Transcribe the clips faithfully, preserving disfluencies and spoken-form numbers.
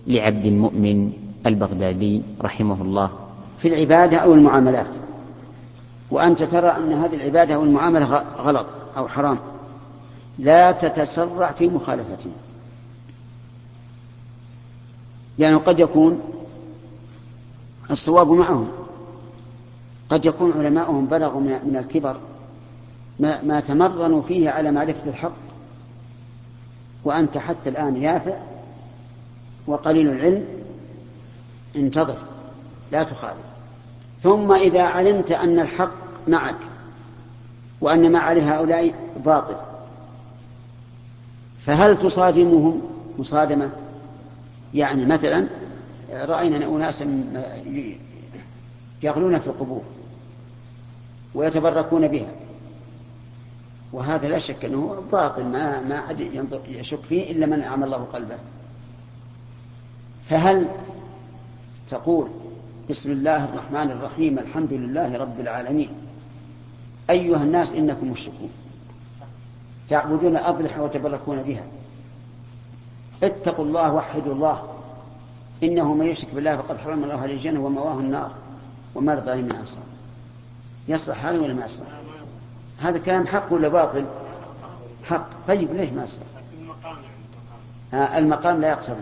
لعبد المؤمن البغدادي رحمه الله في العبادة أو المعاملات، وأنت ترى أن هذه العبادة أو المعاملة غلط أو حرام، لا تتسرع في مخالفته، لأنه قد يكون الصواب معهم، قد يكون علماؤهم بلغوا من الكبر ما, ما تمرنوا فيه على معرفة الحق، وأنت حتى الآن يافع وقليل العلم، انتظر لا تخالف. ثم إذا علمت أن الحق معك وأن ما عليه هؤلاء باطل، فهل تصادمهم مصادمة؟ يعني مثلا رأينا أناسا يغلون في القبور ويتبركون بها، وهذا لا شك أنه باطل ما ما أحد يشك فيه إلا من أعمى الله قلبه. فهل تقول بسم الله الرحمن الرحيم الحمد لله رب العالمين أيها الناس إنكم مشركون تعبدون الأضرحة وتبركون بها، اتقوا الله وحدوا الله إنه من يشرك بالله فقد حرم الله عليه الجنة ومواه النار وما للظالمين من أنصار؟ يصلح هذا ولا ما يصلح؟ هذا كلام حق ولا باطل؟ حق. طيب ليش ما يصلح؟ آه المقام لا يقتضي.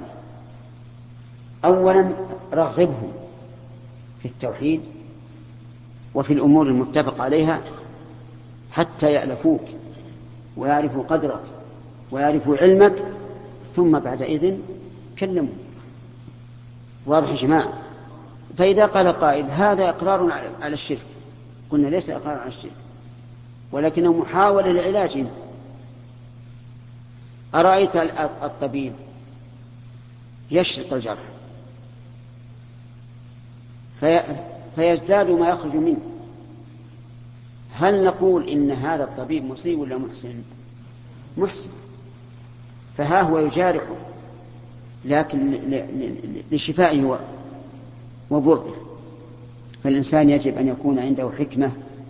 أولا رغبهم في التوحيد وفي الأمور المتفق عليها حتى يألفوك ويعرفوا قدرك ويعرفوا علمك، ثم بعد إذن كلموا. واضح يا جماعة؟ فإذا قال قائل هذا إقرار على الشرك، قلنا ليس إقرار على الشرك ولكنه محاولة لعلاجه. أرأيت الطبيب يشرق الجرح في فيزداد ما يخرج منه، هل نقول إن هذا الطبيب مصيب ولا محسن؟ محسن. فها هو يجارحه لكن لشفائه وبرئه. فالإنسان يجب أن يكون عنده حكمة.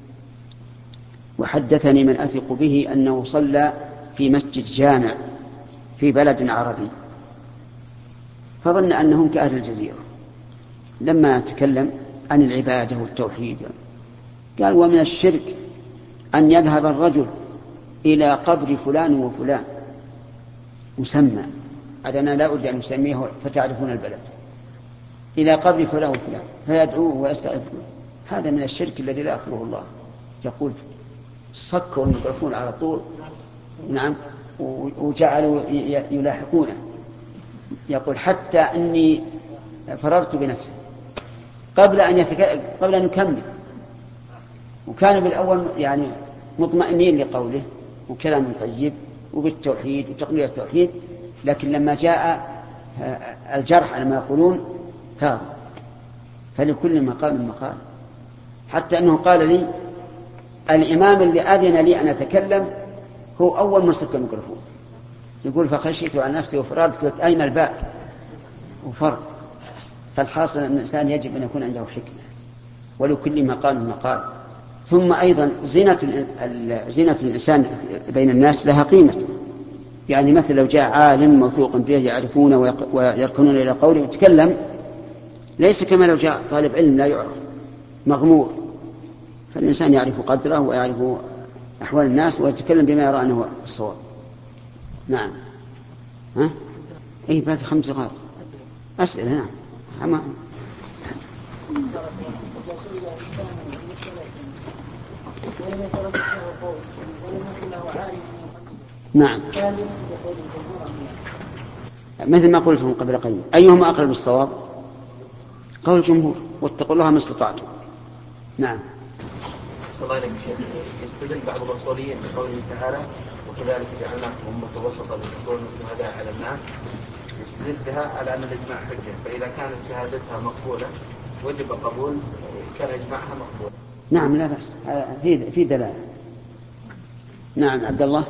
وحدثني من أثق به أنه صلى في مسجد جامع في بلد عربي، فظن أنهم كأهل الجزيرة، لما تكلم عن العبادة والتوحيد قال ومن الشرك أن يذهب الرجل إلى قبر فلان وفلان مسمى، أنا لا أريد أن نسميه فتعرفون البلد، إلى قبر فلان وفلان فيدعوه ويستغفره. هذا من الشرك الذي لا يغفره الله. يقول صكوا الميكروفون على طول، نعم، وجعلوا يلاحقونه. يقول حتى أني فررت بنفسي قبل أن يتك... قبل أن يكمل، وكان بالأول يعني مطمئنين لقوله وكلام طيب وبالتوحيد وتقنية التوحيد، لكن لما جاء الجرح على ما يقولون ثار. فلكل مقام مقال. حتى أنه قال لي الإمام اللي أذن لي أن أتكلم هو أول من سك الميكروفون، يقول فخشيت على نفسي وفررت، قلت أين الباب وفر. فالحاصل أن الإنسان يجب أن يكون عنده حكمة، ولكل مقام مقال. ثم أيضا زينة زينة الإنسان بين الناس لها قيمة. يعني مثل لو جاء عالم موثوق به يعرفون ويركنون إلى قوله ويتكلم، ليس كما لو جاء طالب علم لا يعرف مغمور. فالإنسان يعرف قدره ويعرف أحوال الناس ويتكلم بما يرى أنه الصواب. نعم. ها؟ أي باقي خمس دقائق أسئلة. نعم. أما نعم مثل ما قلت من قبل قليل، أيهما أقرب الصواب؟ قول الجمهور واتقوا الله ما استطعتم. نعم. صلى الله عليه وسلم يستدل بعض الرسوليين بقوله تعالى وكذلك جعلناكم أمة وسطا لتكونوا شهداء على الناس، يستدل بها على أن الإجماع حجة، فإذا كانت شهادتها مقبولة وجب قبول كان إجماعها مقبول. نعم لا بأس، في في دلالة. نعم عبد الله.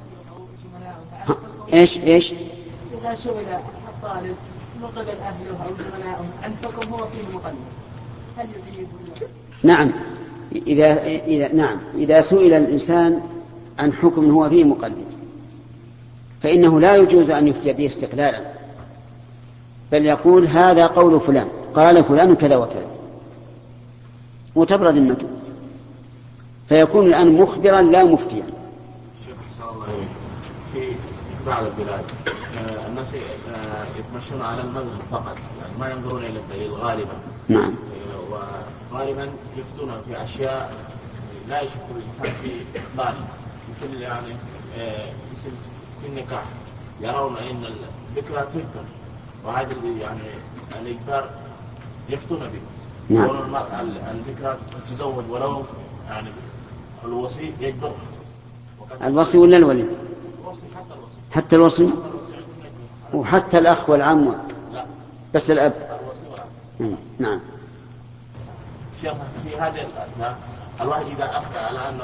ايش ايش إذا سئل الطالب من قبل أهله أو زملائه عن حكم هو فيه مقلد هل يجيب؟ نعم إذا إذا نعم إذا سئل الإنسان عن حكم هو فيه مقلد فإنه لا يجوز أن يفتي به استقلالا، بل يقول هذا قول فلان قال فلان كذا وكذا وتبرى ذمته، فيكون الآن مخبرا لا مفتيا. شيخ صلى الله عليه في بعض البلاد الناس يتمشون على المذهب فقط، يعني ما ينظرون إلى الدليل غالبا. نعم. وغالبا يفتون في أشياء لا يشك الإنسان في إقباله، مثل يعني مثل في النكاح يرون أن الذكرى تذكر، وهذا اللي يعني الإجبار يفتون به. نعم. يقولون المرأة الذكرى تتزوج ولو يعني الوصي يجبرها. الوصي ولا الولي؟ الوصي حتى الوصي. حتى الوصي وحتى الأخ والعم؟ لا بس الأب. الوصي والأب. نعم. شيخ في هذه الأثناء الواحد إذا أفتى على أن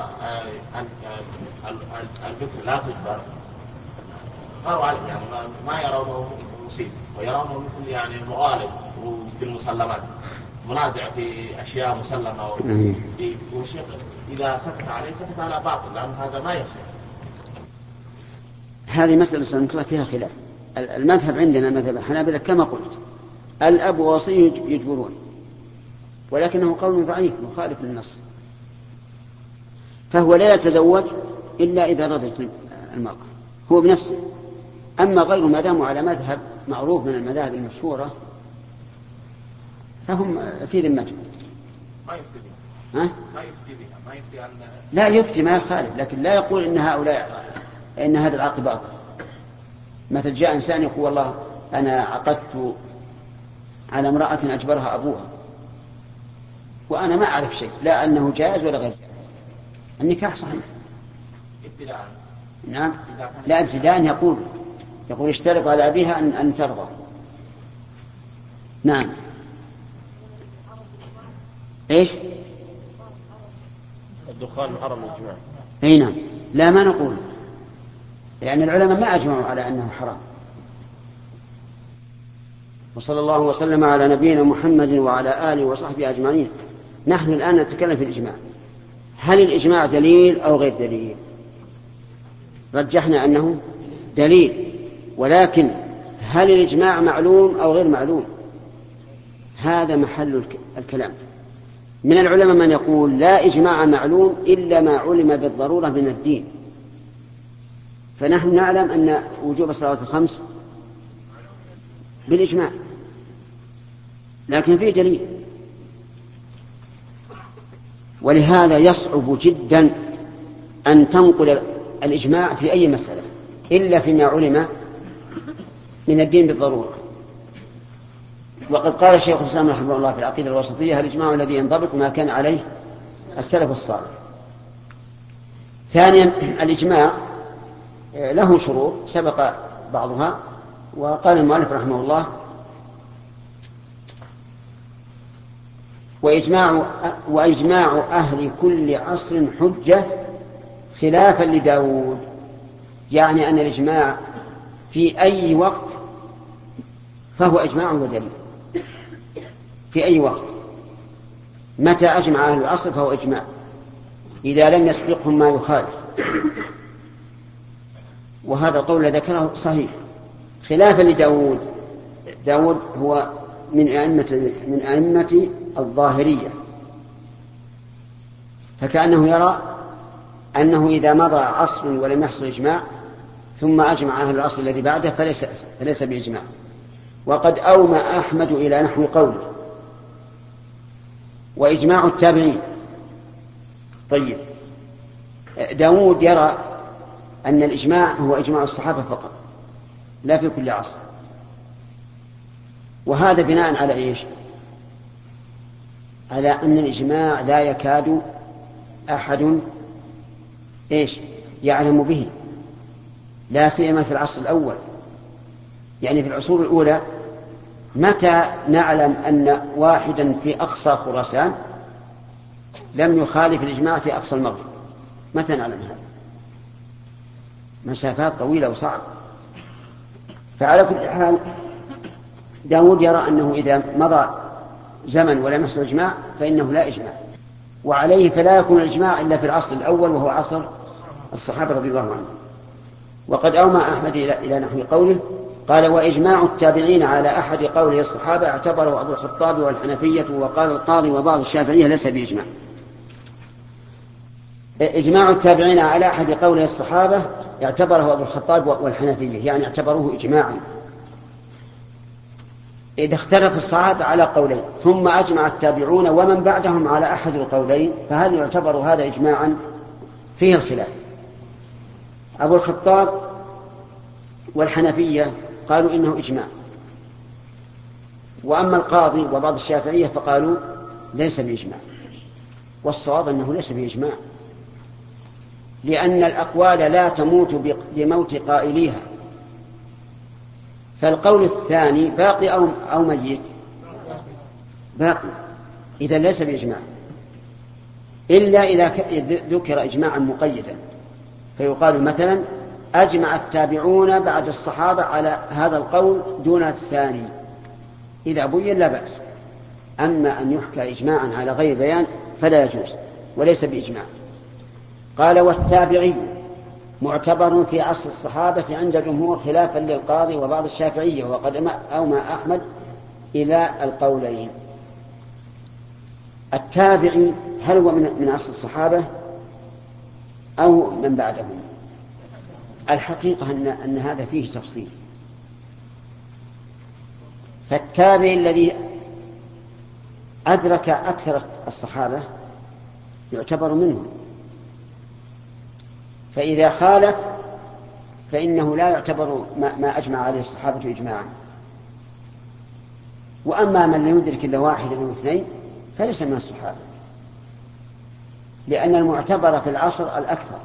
البكر لا تجبر قالوا عليه يعني ما يرونه مصيب ويرونه مثل يعني مغالب في المسلمات، منازع في أشياء مسلمة. والشيخ إذا سكت عليه سكت على باطل، لأن هذا ما يصير. هذه مسألة سنكون فيها خلاف. المذهب عندنا مذهب الحنابلة كما قلت الأب ووصيه يجبرون، ولكنه قول ضعيف مخالف للنص، فهو لا يتزوج إلا إذا رضيت المرأة هو بنفسه. أما غير ما داموا على مذهب معروف من المذاهب المشهورة فهم في ذمته. ما يفتي بها. ها؟ ما يفتي بها. ما يفتي عن... لا يفتي ما يخالف، لكن لا يقول إن هؤلاء إن هذا العقد باطل. مثل جاء إنسان يقول والله أنا عقدت على امرأة أجبرها أبوها وأنا ما أعرف شيء، لا أنه جائز ولا غير جائز، النكاح صحيح. ابتداء. نعم. لا ابتداء يقول يقول اشترط على أبيها أن, أن ترضى. نعم. إيش؟ الدخان محرم الإجماع. أي نعم. لا ما نقول، لأن العلماء ما أجمعوا على أنه حرام. وصلى الله وسلم على نبينا محمد وعلى آله وصحبه أجمعين. نحن الآن نتكلم في الإجماع، هل الإجماع دليل أو غير دليل؟ رجحنا أنه دليل، ولكن هل الإجماع معلوم أو غير معلوم؟ هذا محل الكلام. من العلماء من يقول لا إجماع معلوم إلا ما علم بالضرورة من الدين، فنحن نعلم أن وجوب الصلوات الخمس بالإجماع، لكن فيه دليل. ولهذا يصعب جدا أن تنقل الإجماع في أي مسألة إلا فيما علم من الدين بالضرورة. وقد قال الشيخ الإسلام رحمه الله في العقيدة الوسطية الإجماع الذي ينضبط ما كان عليه السلف الصالح. ثانيا الإجماع له شروط سبق بعضها، وقال المؤلف رحمه الله وإجماع, وإجماع أهل كل عصر حجة خلافا لداود، يعني أن الإجماع في أي وقت فهو إجماع ودليل في أي وقت. متى أجمع أهل العصر فهو إجماع إذا لم يسبقهم ما يخالف، وهذا القول ذكره صحيح خلافا لداود. داود هو من أئمة من أئمة الظاهرية، فكأنه يرى أنه إذا مضى عصر ولم يحصل إجماع ثم أجمع أهل العصر الذي بعده فليس, فليس بإجماع. وقد أومى أحمد إلى نحو قوله وإجماع التابعين. طيب داود يرى أن الإجماع هو إجماع الصحابة فقط لا في كل عصر، وهذا بناء على إيش؟ على أن الإجماع لا يكاد أحد إيش يعلم به، لا سيما في العصر الأول. يعني في العصور الأولى متى نعلم أن واحدا في أقصى خراسان لم يخالف الإجماع في أقصى المغرب؟ متى نعلم هذا؟ مسافات طويلة وصعبة. فعلى كل حال داود يرى أنه إذا مضى زمن ولم يحصل إجماع فإنه لا إجماع، وعليه فلا يكون الإجماع إلا في العصر الأول وهو عصر الصحابة رضي الله عنهم. وقد أومى أحمد إلى نحو قوله قال وإجماع التابعين على أحد قولي الصحابة اعتبره أبو الخطاب والحنفية وقال القاضي وبعض الشافعية ليس بإجماع. إجماع التابعين على أحد قولي الصحابة اعتبره أبو الخطاب والحنفية، يعني اعتبروه إجماعا. إذا اختلف الصحابة على قولين ثم أجمع التابعون ومن بعدهم على أحد القولين فهل يعتبر هذا إجماعا؟ فيه الخلاف. أبو الخطاب والحنفية قالوا إنه إجماع، وأما القاضي وبعض الشافعية فقالوا ليس بإجماع. والصواب أنه ليس بإجماع، لأن الأقوال لا تموت بموت قائليها، فالقول الثاني باقي أو, أو ميت؟ باقي، إذا ليس بإجماع، إلا إذا ذكر إجماعا مقيدا، فيقال مثلا أجمع التابعون بعد الصحابة على هذا القول دون الثاني، إذا بين لا بأس. أما أن يحكى إجماعا على غير بيان فلا يجوز وليس بإجماع. قال والتابعي معتبر في عصر الصحابة عند جمهور خلافا للقاضي وبعض الشافعية، وقد أومى أحمد إلى القولين. التابعي هل هو من عصر الصحابة أو من بعدهم؟ الحقيقة أن, أن هذا فيه تفصيل. فالتابعي الذي أدرك أكثر الصحابة يعتبر منهم، فإذا خالف فإنه لا يعتبر ما أجمع عليه الصحابة إجماعا. وأما من لم يدرك إلا واحدا أو اثنين فليس من الصحابة، لأن المعتبر في العصر الأكثر،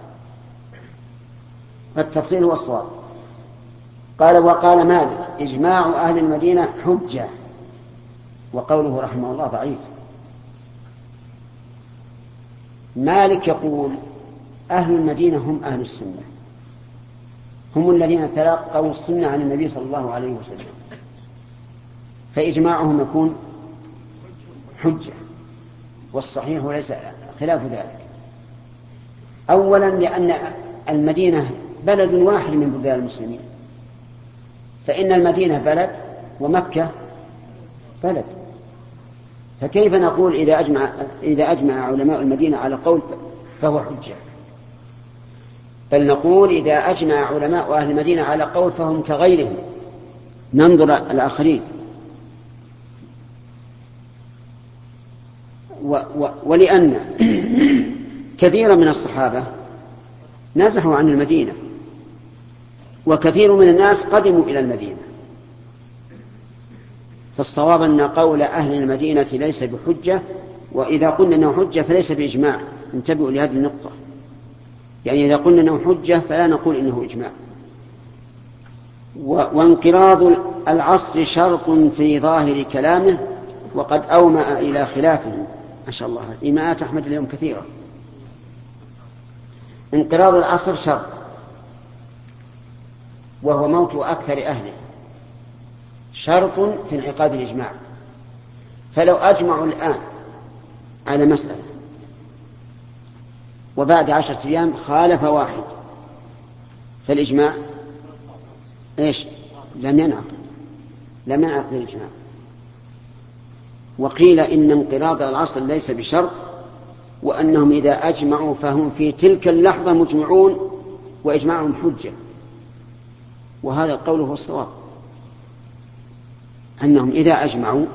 فالتفصيل هو الصواب. قال وقال مالك إجماع أهل المدينة حجة، وقوله رحمه الله ضعيف. مالك يقول أهل المدينة هم أهل السنة، هم الذين تلقوا السنة عن النبي صلى الله عليه وسلم، فإجماعهم يكون حجة، والصحيح ليس خلاف ذلك. أولا لأن المدينة بلد واحد من بلدان المسلمين، فإن المدينة بلد ومكة بلد، فكيف نقول إذا أجمع, إذا أجمع علماء المدينة على قول فهو حجة؟ بل نقول إذا أجمع علماء أهل المدينة على قول فهم كغيرهم، ننظر الآخرين. و و ولأن كثيرا من الصحابة نزحوا عن المدينة، وكثير من الناس قدموا إلى المدينة، فالصواب أن قول أهل المدينة ليس بحجة، وإذا قلنا أنه حجة فليس بإجماع. انتبهوا لهذه النقطة، يعني إذا قلنا أنه حجة فلا نقول إنه إجماع. وانقراض العصر شرط في ظاهر كلامه، وقد أومأ إلى خلافه. ما شاء الله إيماءات أحمد اليوم كثيرة. انقراض العصر شرط، وهو موت أكثر أهله، شرط في انعقاد الإجماع. فلو أجمعوا الآن على مسألة وبعد عشرة أيام خالف واحد فالإجماع إيش؟ لم ينعقد لم ينعقد الإجماع. وقيل إن انقراض العصر ليس بشرط، وأنهم إذا أجمعوا فهم في تلك اللحظة مجمعون وإجماعهم حجة، وهذا القول هو الصواب، أنهم إذا أجمعوا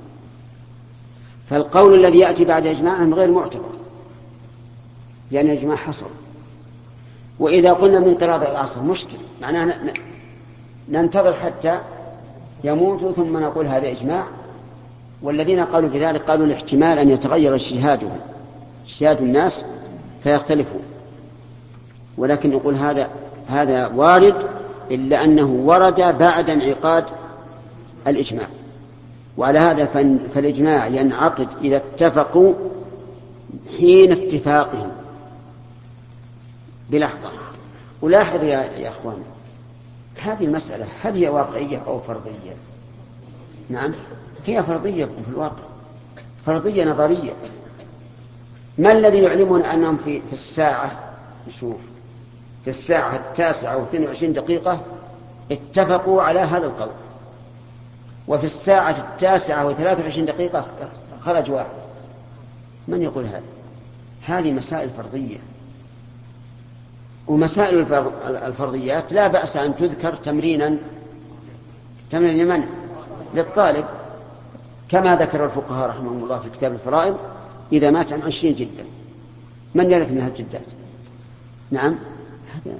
فالقول الذي يأتي بعد إجماعهم غير معتبر، لأن يعني الإجماع حصل. وإذا قلنا من انقراض العصر مشكل، معناه ننتظر حتى يموتوا ثم نقول هذا إجماع. والذين قالوا بذلك قالوا الاحتمال أن يتغير اجتهادهم اجتهاد الناس فيختلفوا، ولكن نقول هذا هذا وارد، إلا أنه ورد بعد انعقاد الإجماع. وعلى هذا فالإجماع ينعقد إذا اتفقوا حين اتفاقهم بلحظة. ولاحظوا يا, يا أخوان، هذه المسألة هل هي واقعية أو فرضية؟ نعم هي فرضية في الواقع، فرضية نظرية. ما الذي يعلمون أنهم في, في الساعة نشوف في الساعة التاسعة واثنين وعشرين دقيقة اتفقوا على هذا القول، وفي الساعة التاسعة وثلاثة وعشرين دقيقة خرج واحد. من يقول هذا؟ هذه مسائل فرضية، ومسائل الفرضيات لا بأس أن تذكر تمرينا تمرين لمن؟ للطالب، كما ذكر الفقهاء رحمهم الله في كتاب الفرائض: إذا مات عن عشرين جدا من يرث منها الجدات؟ نعم، هذا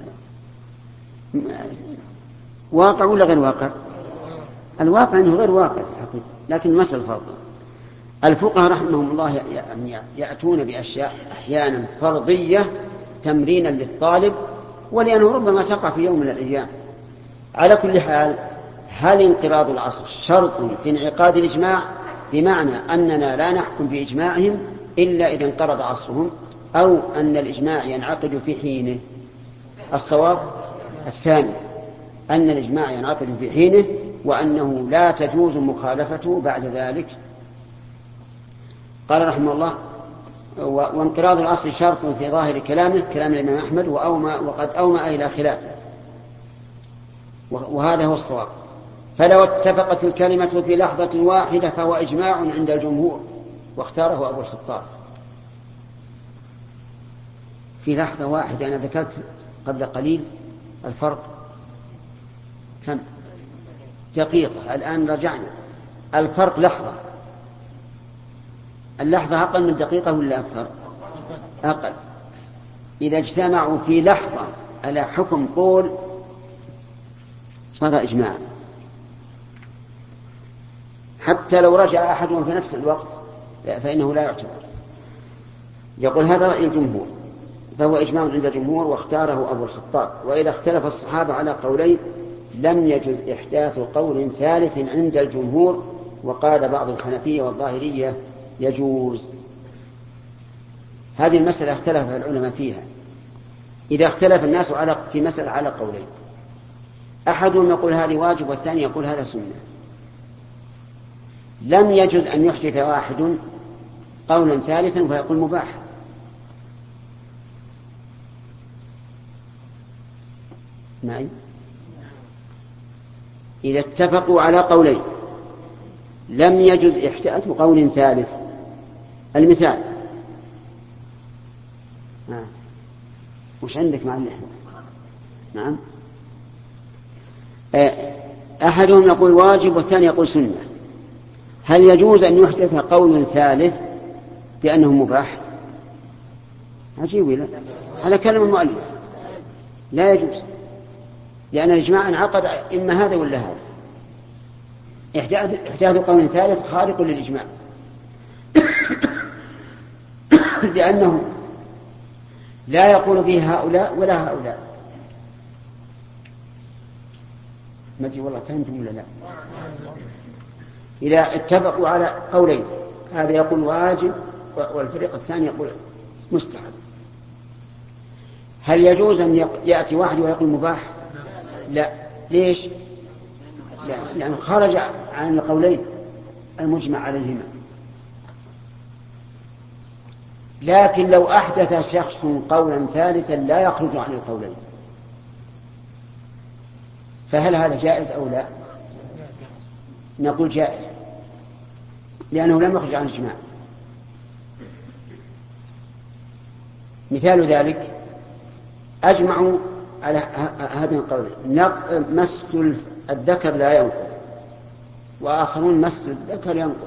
واقع ولا غير واقع؟ الواقع أنه غير واقع في الحقيقة، لكن مسألة فرض. الفقهاء رحمهم الله يأتون بأشياء أحيانا فرضية تمرينا للطالب، ولأنه ربما تقع في يوم من الأيام. على كل حال، هل انقراض العصر شرط في انعقاد الإجماع، بمعنى أننا لا نحكم بإجماعهم إلا إذا انقرض عصرهم، أو أن الإجماع ينعقد في حينه؟ الصواب الثاني، أن الإجماع ينعقد في حينه، وأنه لا تجوز مخالفته بعد ذلك. قال رحمه الله: وانقراض العصر شرط في ظاهر كلامه، كلام الإمام أحمد، وأومأ وقد أومأ إلى خلافه، وهذا هو الصواب. فلو اتفقت الكلمة في لحظة واحدة فهو إجماع عند الجمهور، واختاره أبو الخطاب. في لحظة واحدة، أنا ذكرت قبل قليل الفرق كم؟ دقيقة. الآن رجعنا، الفرق لحظة. اللحظة أقل من دقيقة ولا أكثر؟ أقل. إذا اجتمعوا في لحظة على حكم قول صار إجماعا، حتى لو رجع أحدهم في نفس الوقت فإنه لا يعتبر. يقول هذا رأي الجمهور، فهو إجماع عند الجمهور، واختاره أبو الخطاب. وإذا اختلف الصحابة على قولين لم يجز إحداث قول ثالث عند الجمهور، وقال بعض الحنفية والظاهرية يجوز. هذه المسألة اختلف العلماء فيها. إذا اختلف الناس على في مسألة على قولين، أحدهم يقول هذه واجب والثاني يقول هذا سنة، لم يجوز أن يحدث واحد قولا ثالثا فيقول مباح. معي؟ إذا اتفقوا على قولين لم يجوز إحداث قول ثالث. المثال، آه. وش عندك مع اللحية؟ نعم، أحدهم يقول واجب والثاني يقول سنة، هل يجوز أن يحدث قول ثالث بأنه مباح؟ عجيب. لا، على كلام المؤلف لا يجوز، لأن الإجماع انعقد إما هذا ولا هذا. إحداث قول ثالث خارق للإجماع لأنه لا يقول به هؤلاء ولا هؤلاء. ما تجي والله فهمتم ولا لا؟ إذا اتفقوا على قولين، هذا يقول واجب والفريق الثاني يقول مستحب، هل يجوز أن يأتي واحد ويقول مباح؟ لا. ليش؟ لا، لأنه خرج عن القولين المجمع عليهما. لكن لو أحدث شخص قولا ثالثا لا يخرج عن القولين، فهل هذا جائز أو لا؟ نقول جائز، لأنه لم يخرج عن الإجماع. مثال ذلك أجمعوا على هذين القولين: مس الذكر لا ينقض، وآخرون مس الذكر ينقض.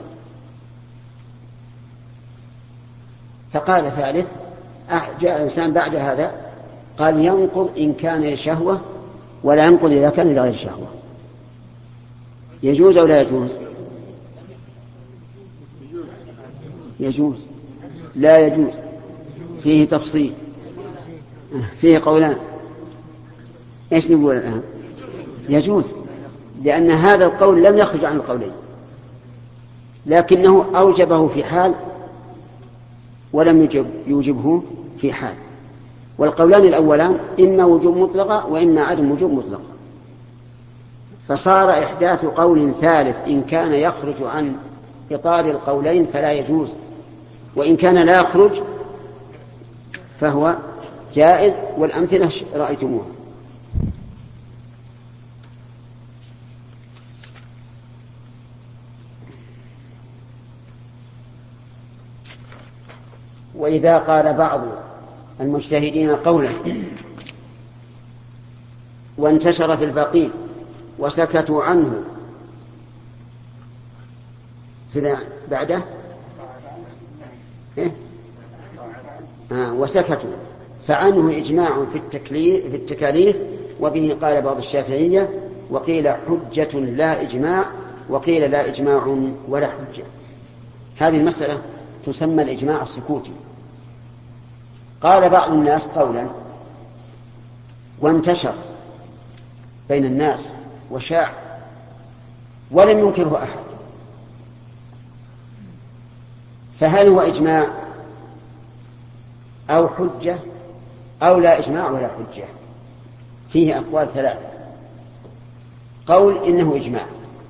فقال ثالث، جاء إنسان بعد هذا قال ينقض إن كان لشهوة ولا ينقض إذا كان لغير شهوة. يجوز أو لا يجوز؟ يجوز. لا يجوز، فيه تفصيل، فيه قولان. ايش نقول الآن؟ يجوز، لأن هذا القول لم يخرج عن القولين، لكنه أوجبه في حال ولم يوجب يوجبه في حال. والقولان الأولان إما وجوب مطلقة وإما عدم وجوب مطلقة، فصار إحداث قول ثالث إن كان يخرج عن إطار القولين فلا يجوز، وإن كان لا يخرج فهو جائز. والأمثلة رأيتموها. وإذا قال بعض المجتهدين قولا وانتشر في الباقين وسكتوا عنه بعده إيه؟ آه وسكتوا فعنه إجماع في التكليف في التكاليف، وبه قال بعض الشافعية، وقيل حجة لا إجماع، وقيل لا إجماع ولا حجة. هذه المسألة تسمى الإجماع السكوتي. قال بعض الناس قولا وانتشر بين الناس وشاع ولم ينكره أحد، فهل هو إجماع أو حجة أو لا إجماع ولا حجة؟ فيه أقوال ثلاثة. قول إنه إجماع،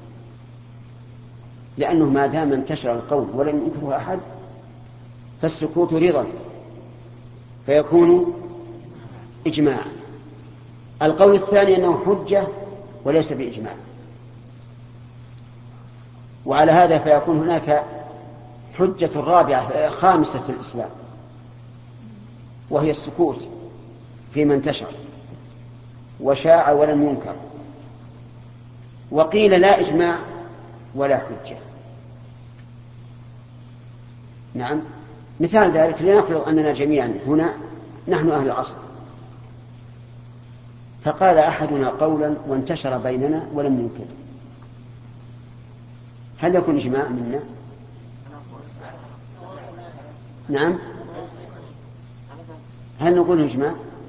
لأنه ما دام انتشر القول ولم ينكره أحد فالسكوت رضا فيكون إجماع. القول الثاني أنه حجة وليس بإجماع، وعلى هذا فيكون هناك حجة رابعة خامسة في الإسلام، وهي السكوت فيما انتشر وشاع ولم ينكر. وقيل لا إجماع ولا حجة. نعم، مثال ذلك لنفرض أننا جميعا هنا نحن أهل العصر، فقال أحدنا قولا وانتشر بيننا ولم ينكر، هل يكون إجماع منا؟ نعم، هل نقول إجماع؟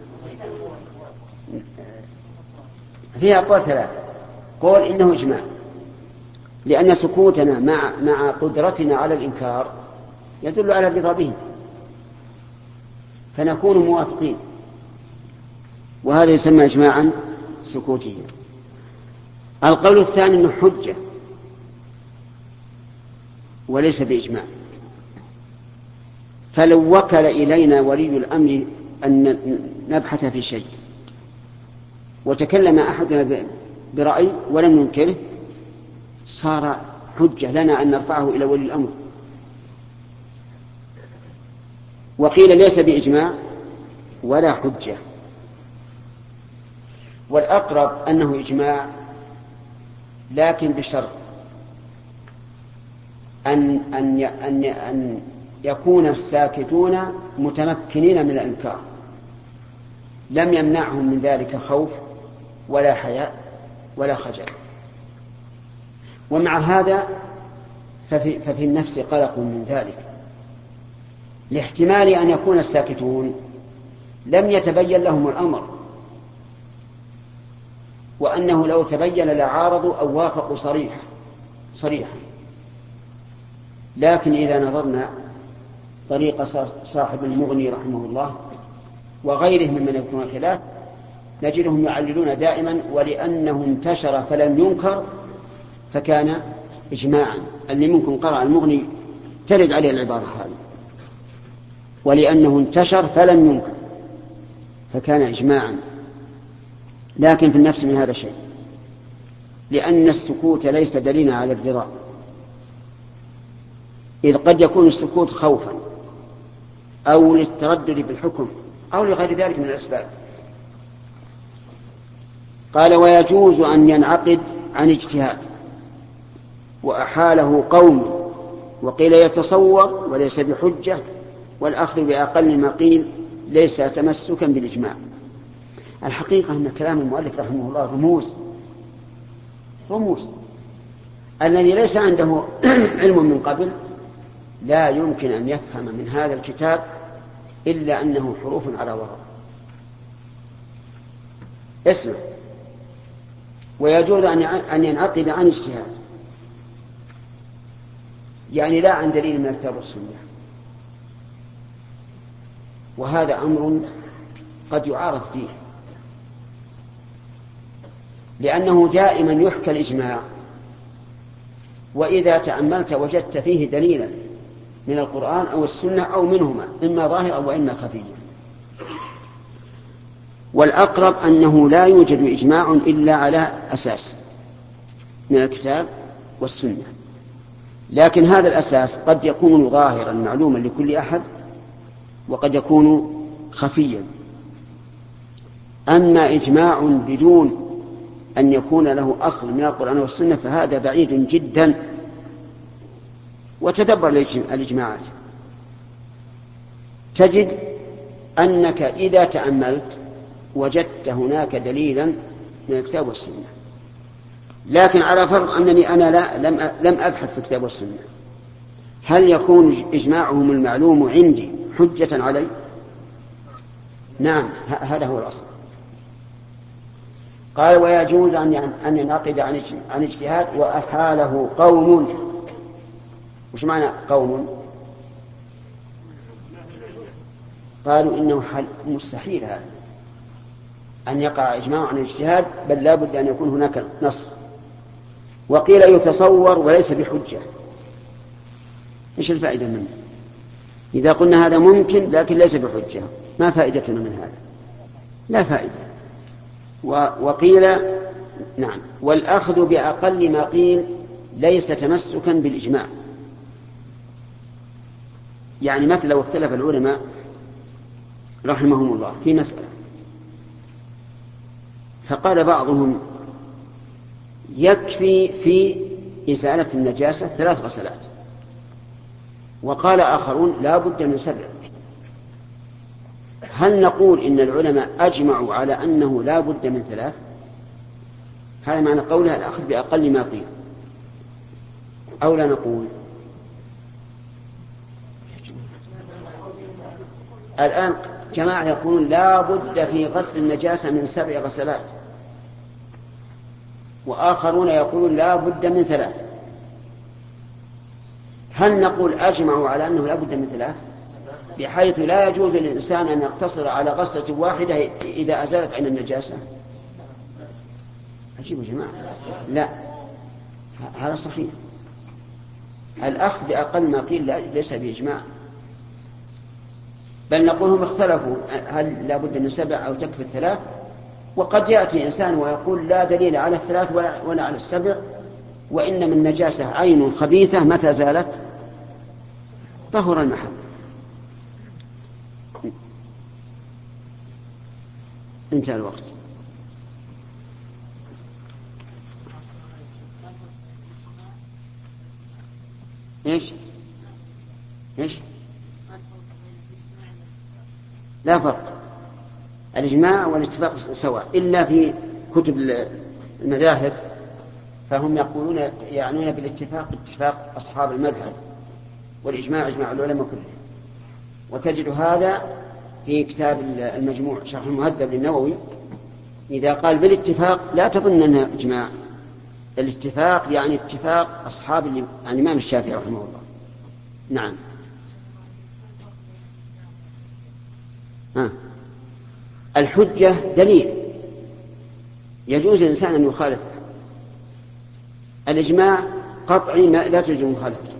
فيها أقوال ثلاثة. قول إنه إجماع لأن سكوتنا مع مع قدرتنا على الإنكار يدل على الرضا به، فنكون موافقين، وهذا يسمى إجماعا سكوتيا. القول الثاني أنه حجة وليس بإجماع، فلو وكل إلينا ولي الأمر أن نبحث في شيء وتكلم أحدنا برأي ولم ننكره صار حجة لنا أن نرفعه إلى ولي الأمر. وقيل ليس بإجماع ولا حجة، والأقرب أنه إجماع، لكن بشرط أن, أن, أن, أن يكون الساكتون متمكنين من الإنكار، لم يمنعهم من ذلك خوف ولا حياء ولا خجل. ومع هذا ففي, ففي النفس قلق من ذلك، لاحتمال أن يكون الساكتون لم يتبين لهم الأمر، وأنه لو تبين لعارضوا أو وافقوا صريحا صريحا. لكن إذا نظرنا طريق صاحب المغني رحمه الله وغيره ممن يذكرون الخلاف نجدهم يعللون دائما ولأنه انتشر فلم ينكر فكان إجماعا. اللي منكم قرأ المغني ترد عليه العبارة هذه، ولأنه انتشر فلم ينكر فكان إجماعا. لكن في النفس من هذا شيء، لأن السكوت ليس دليلا على الرضا، إذ قد يكون السكوت خوفا أو للتردد بالحكم أو لغير ذلك من الأسباب. قال ويجوز أن ينعقد عن اجتهاد وأحاله قوم، وقيل يتصور وليس بحجة، والأخذ بأقل ما قيل ليس تمسكا بالإجماع. الحقيقة أن كلام المؤلف رحمه الله رموز رموز الذي ليس عنده علم من قبل لا يمكن أن يفهم من هذا الكتاب إلا أنه حروف على ورق. اسمع، ويجوز أن ينعقد عن اجتهاد، يعني لا عن دليل من الكتاب والسنة، وهذا أمر قد يعارض فيه، لأنه دائما يحكى الإجماع وإذا تأملت وجدت فيه دليلا من القرآن أو السنة أو منهما، إما ظاهرا وإما خفيا. والأقرب أنه لا يوجد إجماع إلا على أساس من الكتاب والسنة، لكن هذا الأساس قد يكون ظاهرا معلوما لكل أحد وقد يكون خفيا. أما إجماع بدون أن يكون له أصل من القرآن والسنة فهذا بعيد جدا. وتدبر الإجماعات تجد أنك إذا تأملت وجدت هناك دليلا من الكتاب والسنة، لكن على فرض أنني أنا لا لم لم أبحث في الكتاب والسنة، هل يكون إجماعهم المعلوم عندي حجة علي؟ نعم، هذا هو الأصل. قال ويجوز أن ينعقد عن اجتهاد وأحاله قوم. وش معنى قوم؟ قالوا إنه مستحيل هذا أن يقع إجماع عن اجتهاد، بل لا بد أن يكون هناك نص. وقيل يتصور وليس بحجة. إيش الفائدة منه؟ إذا قلنا هذا ممكن لكن ليس بحجة، ما فائدتنا من هذا؟ لا فائدة. وقيل نعم، والأخذ بأقل ما قيل ليس تمسكا بالإجماع. يعني مثل لو اختلف العلماء رحمهم الله في مسألة، فقال بعضهم يكفي في إزالة النجاسة ثلاث غسلات، وقال آخرون لا بد من سبع. هل نقول إن العلماء أجمعوا على أنه لا بد من ثلاث؟ هذا معنى قولها الأخذ بأقل ما قيل، أو لا نقول؟ الآن جماعة يقولون لا بد في غسل النجاسة من سبع غسلات، وآخرون يقولون لا بد من ثلاث. هل نقول أجمعوا على أنه لا بد من ثلاث بحيث لا يجوز للإنسان أن يقتصر على غسلة واحدة إذا أزالت عن النجاسة؟ عجيب يا جماعة. لا، هذا صحيح. الأخذ بأقل ما قيل ليس بإجماع، بل نقول هم اختلفوا هل لا بد من سبع أو تكفي الثلاث. وقد يأتي إنسان ويقول لا دليل على الثلاث ولا على السبع، وإن من نجاسة عين خبيثة متى زالت طهر المحل. انتهى الوقت. ايش ايش لا فرق. الإجماع والاتفاق سواء، إلا في كتب المذاهب فهم يقولون يعنون بالاتفاق اتفاق أصحاب المذهب، والإجماع إجماع العلماء كلهم. وتجد هذا في كتاب المجموع شرح المهذب للنووي، إذا قال بالاتفاق لا تظن أنه إجماع. الاتفاق يعني اتفاق أصحاب يعني الإمام الشافعي رحمه الله. نعم. ها. الحجة دليل يجوز الإنسان أن يخالفه. الإجماع قطعي لا تجوز مخالفته.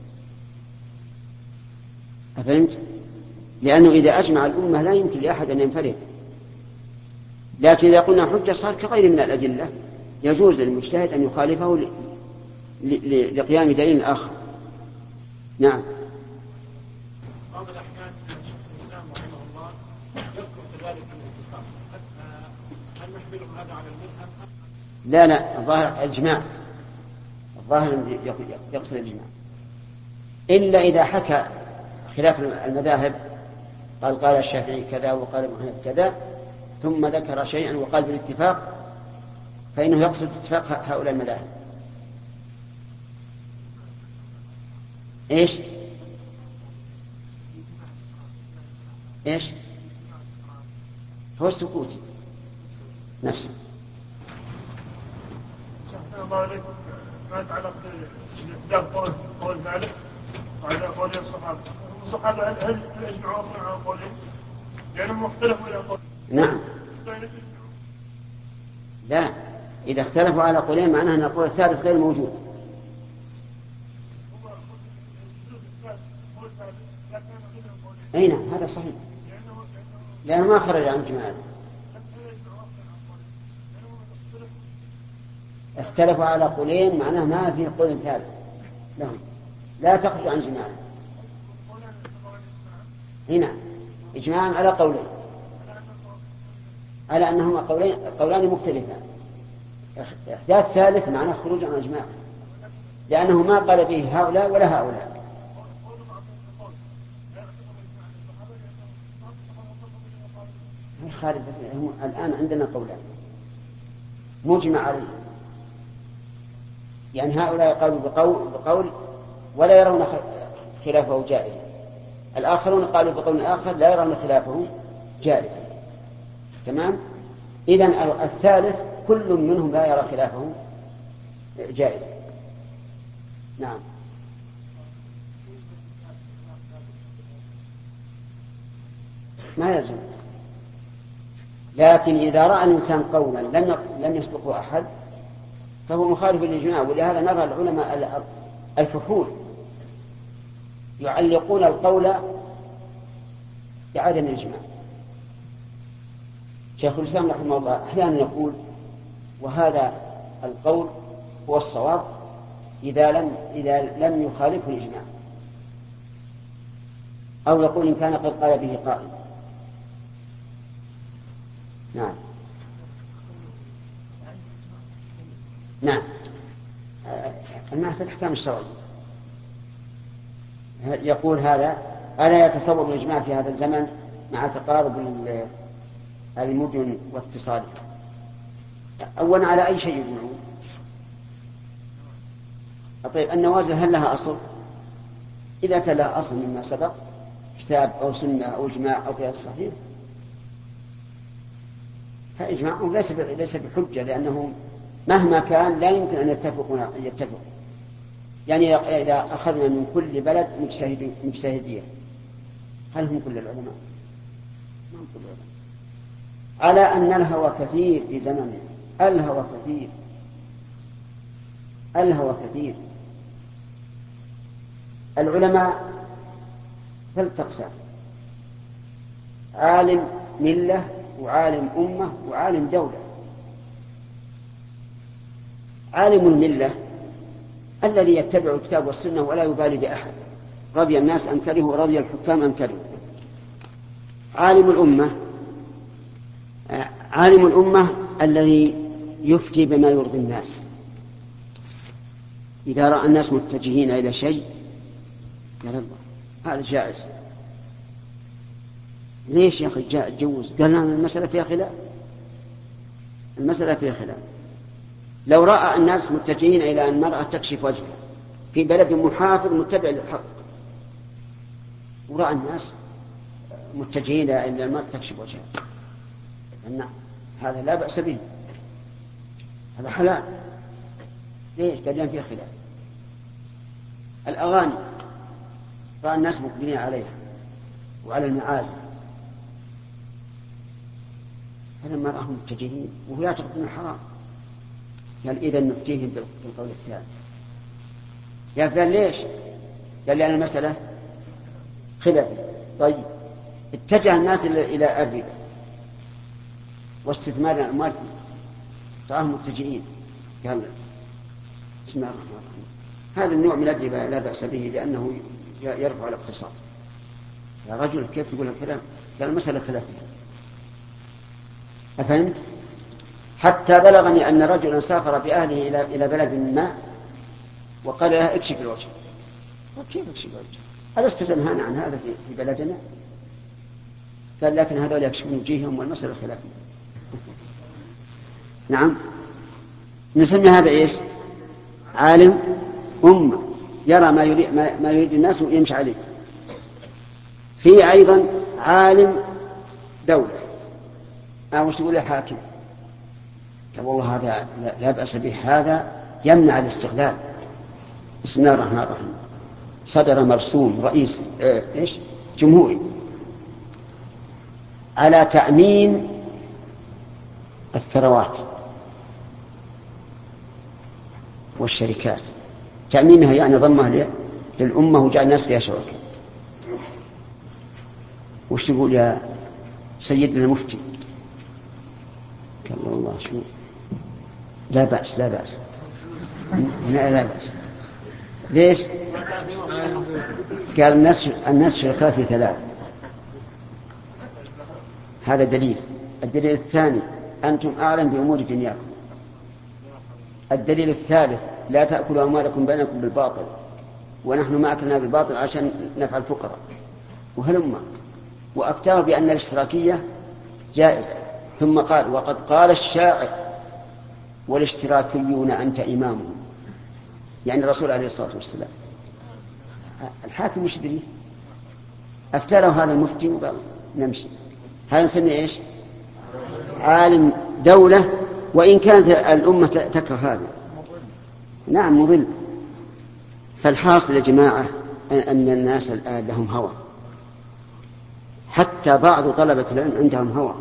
أفهمت؟ لأنه إذا أجمع الأمة لا يمكن لأحد أن ينفرد. لكن إذا قلنا حجة صار كغير من الأدلة، يجوز للمجتهد أن يخالفه لقيام دليل آخر. نعم. بعض الأحيان شيخ الإسلام رحمه الله يذكر كذلك الاتفاق، هل نحمل هذا على المذهب؟ لا لا، الظاهر الإجماع، الظاهر يقصد الإجماع، إلا إذا حكى خلاف المذاهب، قال قال الشافعي كذا وقال ابن حنبل كذا، ثم ذكر شيئا وقال بالاتفاق، فإنه يقصد اتفاق هؤلاء المذاهب. إيش إيش هو السكوت نفسه. شيخنا الله عليكم، ما يتعلق بالاحتجاج قول قول مالك وعلى قول الصحابة. الصحابة هل يجمعوا أصلا على قولين؟ لأنهم اختلفوا إلى قول. نعم. لا، إذا اختلفوا على قولين معناه أن القول الثالث غير موجود. أي نعم، هذا صحيح، لأنه ما خرج عن جماعة. اختلفوا على قولين معناه ما في قول ثالث لهم، لا تخرج عن جماعة. أي نعم. إجماعا على قولين، على أنهما قولين قولان مختلفان. إحداث ثالث معناه خروج عن إجماع، لأنه ما قال به هؤلاء ولا هؤلاء. خالد الآن عندنا قولان مجمع عليه، يعني هؤلاء قالوا بقول, بقول ولا يرون خلافه جائزا، الآخرون قالوا بقول آخر لا يرون خلافه جائزا. تمام؟ إذن الثالث كل منهم لا يرى خلافه جائزا. نعم. ما يلزم، لكن إذا رأى الإنسان قولا لم لم يسبقه أحد فهو مخالف للإجماع. ولهذا نرى العلماء الفحول يعلقون القول بعدم الإجماع. شيخ الإسلام رحمه الله أحيانا يقول وهذا القول هو الصواب إذا لم إذا لم يخالفه الإجماع، أو يقول إن كان قد قال به قائل. نعم نعم المعنى في الأحكام الشرعية يقول هذا ألا يتصور الإجماع في هذا الزمن مع تقارب المدن واتصالها. أولا على أي شيء يجمعون؟ طيب النوازل هل لها أصل؟ إذا كان لها أصل مما سبق كتاب أو سنة أو إجماع أو قياس صحيح فإجماع ليس ليس بحجة، لأنه مهما كان لا يمكن أن يتفقوا يتفقوا. يعني إذا أخذنا من كل بلد مجتهدين مجتهدين هل هم كل العلماء؟ ما هم كل العلماء. على أن الهوى كثير في زمننا، الهوى كثير الهوى كثير. العلماء فلتقسم: عالم ملة وعالم أمة وعالم دولة. عالم الملة الذي يتبع الكتاب والسنة ولا يبالي بأحد، رضي الناس أم كرهوا ورضي الحكام أم كرهوا. عالم الأمة عالم الأمة الذي يفتي بما يرضي الناس. إذا رأى الناس متجهين إلى شيء قال الله هذا جائز. ليش يا أخي جاء تجوز؟ قال لنا المسألة فيها خلاف، المسألة فيها خلاف. لو رأى الناس متجهين إلى أن المرأة تكشف وجهها في بلد محافظ متبع للحق، ورأى الناس متجهين إلى أن المرأة تكشف وجهها، نعم هذا لا بأس به، هذا حلال. ليش؟ قال لنا فيها خلاف. الأغاني رأى الناس مقبلين عليها وعلى المعازف، فلما رأهم متجهين وهو يعتقد أنه حرام قال إذا نفتيهم بالقول الثاني. يا فلان ليش؟ قال لأن المسألة خلافية. طيب اتجه الناس إلى الربا واستثمار الأموال رأهم متجهين قال بسم الله الرحمن الرحيم هذا النوع من الربا لا بأس به لأنه يرفع الاقتصاد. يا رجل كيف تقول الكلام؟ قال المسألة خلافية. أفهمت؟ حتى بلغني أن رجلا سافر بأهله إلى إلى بلد ما وقال لها اكشف الوجه. كيف اكشف الوجه؟ ألست تنهانا عن هذا في بلدنا؟ قال لكن هذول يكشفون وجيههم والمسألة خلافية. نعم نسمي هذا إيش؟ عالم أمة يرى ما يريد, ما يريد الناس ويمشي عليه. في أيضا عالم دولة أو وش تقول حاكم، قال والله هذا لا بأس به، هذا يمنع الاستغلال. بسم الله الرحمن الرحيم صدر مرسوم رئيس إيش جمهوري على تأمين الثروات والشركات، تأمينها يعني ضمها للأمة وجعل الناس فيها شركاء. وش تقول يا سيدنا المفتي؟ قال والله شو لا بأس لا بأس لا, لا بأس. ليش؟ قال الناس الناس شركاء في ثلاث: هذا دليل. الدليل الثاني أنتم أعلم بأمور دنياكم. الدليل الثالث لا تأكلوا أموالكم بينكم بالباطل ونحن ما أكلنا بالباطل عشان نفعل فقراء وهلما، وأفتاه بأن الاشتراكية جائزة. ثم قال وقد قال الشاعر والاشتراكيون أنت إمامهم، يعني الرسول عليه الصلاة والسلام. الحاكم وش يدري؟ أفتى له هذا المفتي وقال نمشي. هذا نسميه إيش؟ عالم دولة، وإن كانت الأمة تكره هذا. نعم مضل. فالحاصل يا جماعة أن الناس الآن لهم هوى، حتى بعض طلبة العلم عندهم هوى،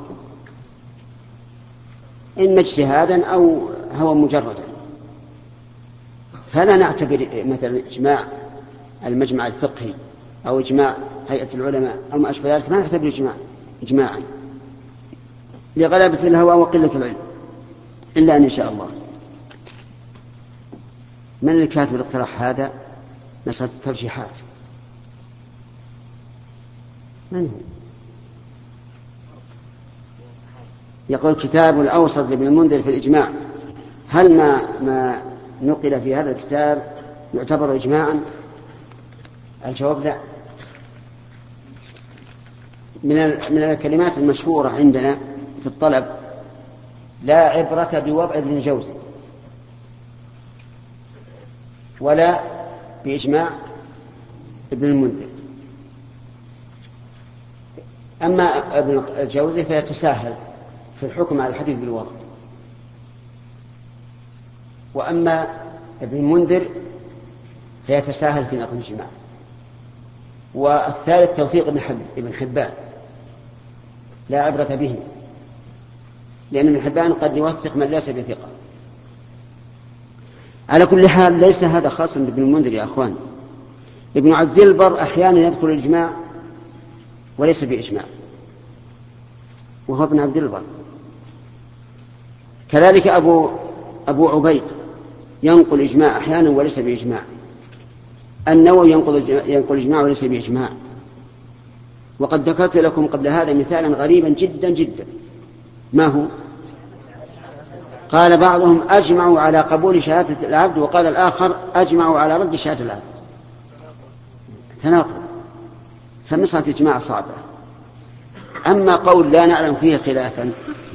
إما اجتهادا أو هوى مجردا. فلا نعتبر مثلا إجماع المجمع الفقهي أو إجماع هيئة العلماء أو ما أشبه ذلك، ما نعتبر إجماع إجماعا لغلبة الهوى وقلة العلم، إلا أن شاء الله. من الكاتب الاقتراح هذا؟ مسألة الترجيحات. من هو؟ يقول كتاب الأوسط لابن المنذر في الإجماع، هل ما ما نقل في هذا الكتاب يعتبر إجماعا؟ الجواب لا. من من الكلمات المشهورة عندنا في الطلب لا عبرة بوضع ابن الجوزي ولا بإجماع ابن المنذر. أما ابن الجوزي فيتساهل في الحكم على الحديث بالوضع، وأما ابن المنذر فيتساهل في نقل الإجماع. والثالث توثيق ابن حبان لا عبرة به، لأن ابن حبان قد يوثق من ليس بثقة. على كل حال ليس هذا خاصا بابن المنذر يا أخوان. ابن عبد البر أحيانا يذكر الإجماع وليس بإجماع، وهو ابن عبد البر. كذلك أبو, أبو عبيد ينقل إجماع أحيانا وليس بإجماع. النووي ينقل إجماع وليس بإجماع. وقد ذكرت لكم قبل هذا مثالا غريبا جدا جدا. ما هو؟ قال بعضهم أجمعوا على قبول شهادة العبد، وقال الآخر أجمعوا على رد شهادة العبد. تناقض. فمسألة إجماع صعبة. أما قول لا نعلم فيه خلافا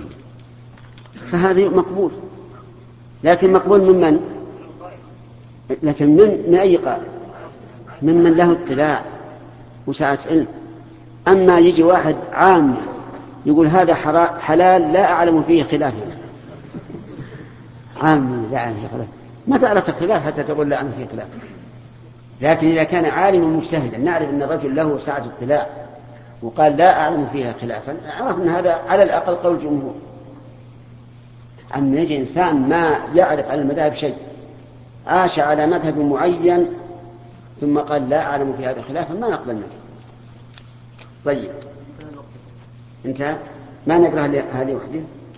فهذا مقبول، لكن مقبول ممن؟ لكن من, من أي قائل؟ ممن له اطلاع وسعة علم. أما يجي واحد عام يقول هذا حلال لا أعلم فيه خلافا، عام لا أعلم فيه خلاف، ما تعرف الخلاف حتى تقول لا أعلم فيه خلاف. لكن إذا كان عالما مجتهدا نعرف أن الرجل له سعة اطلاع وقال لا أعلم فيها خلافا، عرف أن هذا على الأقل قول الجمهور. أما يجي إنسان ما يعرف عن المذاهب شيء، عاش على مذهب معين ثم قال لا أعلم في هذا خلافا، ما نقبل منه. طيب انتهى. ما نقرأ هذه وحده.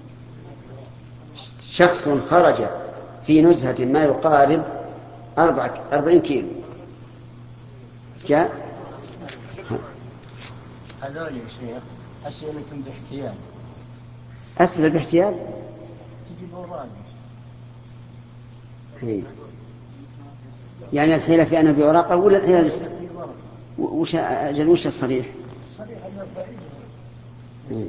شخص خرج في نزهة ما يقارب أربعين كيلو جاء. هذول يا شيخ أسئلة باحتيال. أسئلة باحتيال تجيب أوراق. يعني الحيلة في أنا بأوراقه ولا الحيلة بس؟ وش أجل وش الصريح؟ صريح أنه بعيد.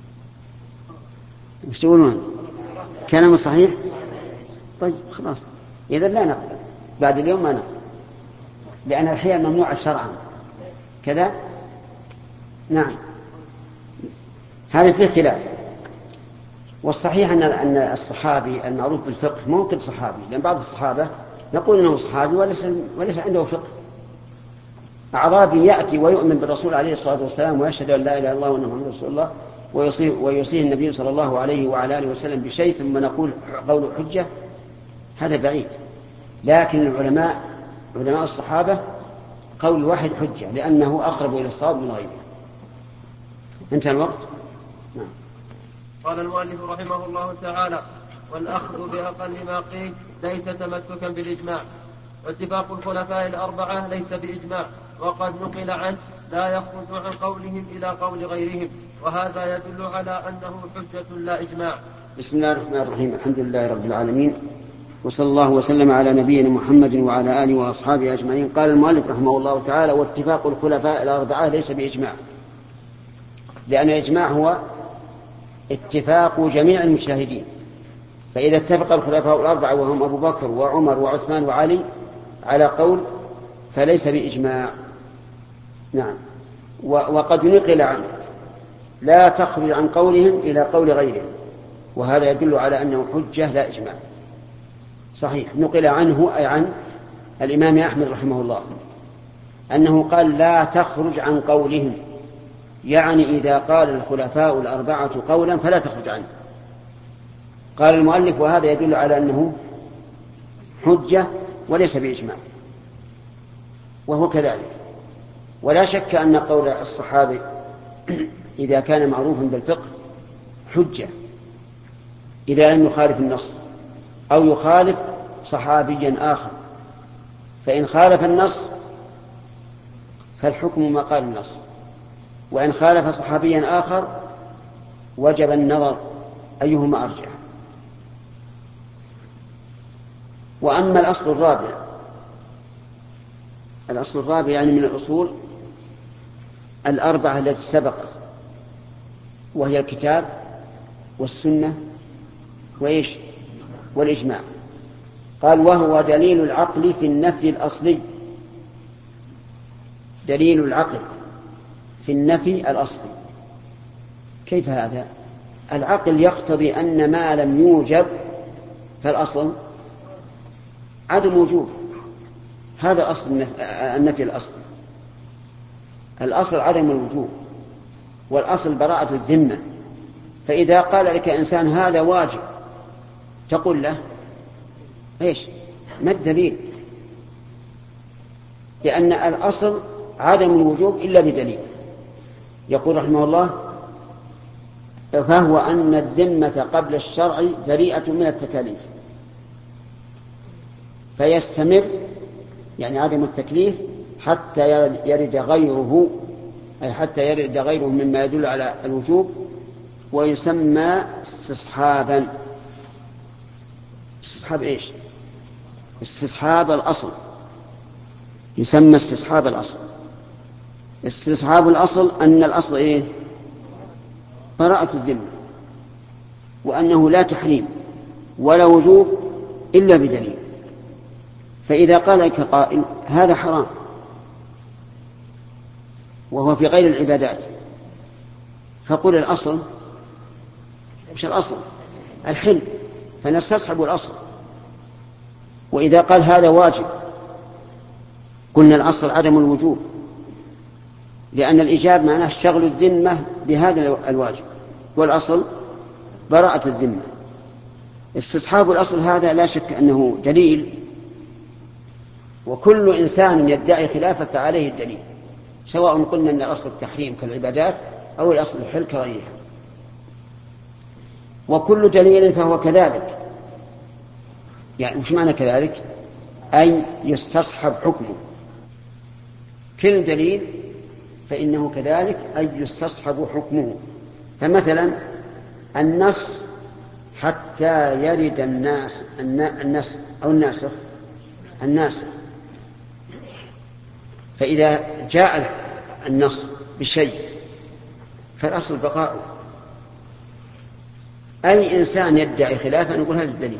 وش تقولون؟ كلام صحيح؟ طيب خلاص إذا لا نقبل بعد اليوم، ما نقبل، لأن الحيلة ممنوعة شرعا كذا. نعم هذا فيه خلاف. والصحيح أن أن الصحابي المعروف بالفقه ممكن صحابي، لأن بعض الصحابة نقول إنه صحابي وليس وليس عنده فقه. أعرابي يأتي ويؤمن بالرسول عليه الصلاة والسلام ويشهد أن لا إله إلا الله وأن محمدا رسول الله ويصيه, ويصيه النبي صلى الله عليه وعلى آله وسلم بشيء ثم نقول قول حجة، هذا بعيد. لكن العلماء علماء الصحابة قول واحد حجة لأنه أقرب إلى الصواب من غيره. انتهى الوقت. نعم. قال المؤلف رحمه الله تعالى: والأخذ بأقل ما قيل ليس تمسكا بالإجماع، واتفاق الخلفاء الأربعة ليس بإجماع، وقد نقل عنه لا يخرج عن قولهم إلى قول غيرهم، وهذا يدل على أنه حجة لا إجماع. بسم الله الرحمن الرحيم. الحمد لله رب العالمين، وصلى الله وسلم على نبينا محمد وعلى آله وأصحابه أجمعين. قال المؤلف رحمه الله تعالى: واتفاق الخلفاء الأربعة ليس بإجماع، لأن الإجماع هو اتفاق جميع المجتهدين. فإذا اتفق الخلفاء الأربعة وهم أبو بكر وعمر وعثمان وعلي على قول فليس بإجماع. نعم. وقد نقل عنه لا تخرج عن قولهم إلى قول غيرهم، وهذا يدل على أنه حجة لا إجماع. صحيح، نقل عنه أي عن الإمام أحمد رحمه الله أنه قال لا تخرج عن قولهم، يعني إذا قال الخلفاء الأربعة قولا فلا تخرج عنه. قال المؤلف: وهذا يدل على أنه حجة وليس بإجماع، وهو كذلك. ولا شك أن قول الصحابي إذا كان معروفا بالفقه حجة إذا لم يخالف النص أو يخالف صحابيا آخر. فإن خالف النص فالحكم ما قال النص، وإن خالف صحابيا آخر وجب النظر أيهما أرجح. وأما الأصل الرابع، الأصل الرابع يعني من الأصول الأربعة التي سبقت، وهي الكتاب والسنة وإيش والإجماع. قال: وهو دليل العقل في النفي الأصلي. دليل العقل في النفي الأصلي. كيف هذا؟ العقل يقتضي أن ما لم يوجب فالأصل عدم وجوب. هذا أصل النفي الأصلي. الأصل عدم الوجوب، والأصل براءة الذمة. فإذا قال لك إنسان هذا واجب تقول له إيش؟ ما الدليل؟ لأن الأصل عدم الوجوب إلا بدليل. يقول رحمه الله: فهو أن الذمة قبل الشرع بريئة من التكاليف، فيستمر يعني عدم التكليف حتى يرد غيره، أي حتى يرد غيره مما يدل على الوجوب، ويسمى استصحابا. استصحاب إيش؟ استصحاب الأصل. يسمى استصحاب الأصل. استصحاب الأصل أن الأصل إيه؟ براءة الذمة، وأنه لا تحريم ولا وجوب إلا بدليل. فإذا قال لك قائل هذا حرام وهو في غير العبادات، فقل الأصل مش الأصل الحل، فنستصحب الأصل. وإذا قال هذا واجب قلنا الأصل عدم الوجوب، لأن الإيجاب معناه شغل الذمة بهذا الواجب، والأصل براءة الذمة. استصحاب الأصل هذا لا شك أنه دليل، وكل إنسان يدعي خلافه فعليه الدليل، سواء قلنا أن الأصل التحريم كالعبادات أو الأصل الحل كغيرها. وكل دليل فهو كذلك. يعني وش معنى كذلك؟ أي يستصحب حكمه. كل دليل فإنه كذلك أي يستصحب حكمه. فمثلا النص حتى يرد الناس الناس أو الناسخ الناسخ، فإذا جاء النص بشيء فالأصل بقاؤه. أي إنسان يدعي خلافا نقول هذا الدليل.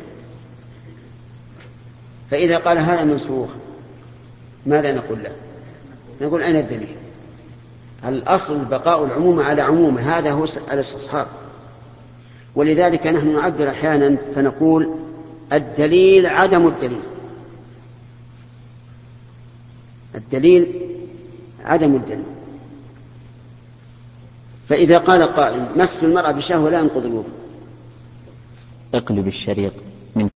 فإذا قال هذا منسوخ ماذا نقول له؟ نقول أين الدليل؟ الأصل بقاء العموم على عموم، هذا هو الاستصحاب. ولذلك نحن نعبر أحيانا فنقول الدليل عدم الدليل. الدليل عدم الدليل. فإذا قال قائل مس المرأة بشهوة لا ينقض الوضوء، اقلب الشريط.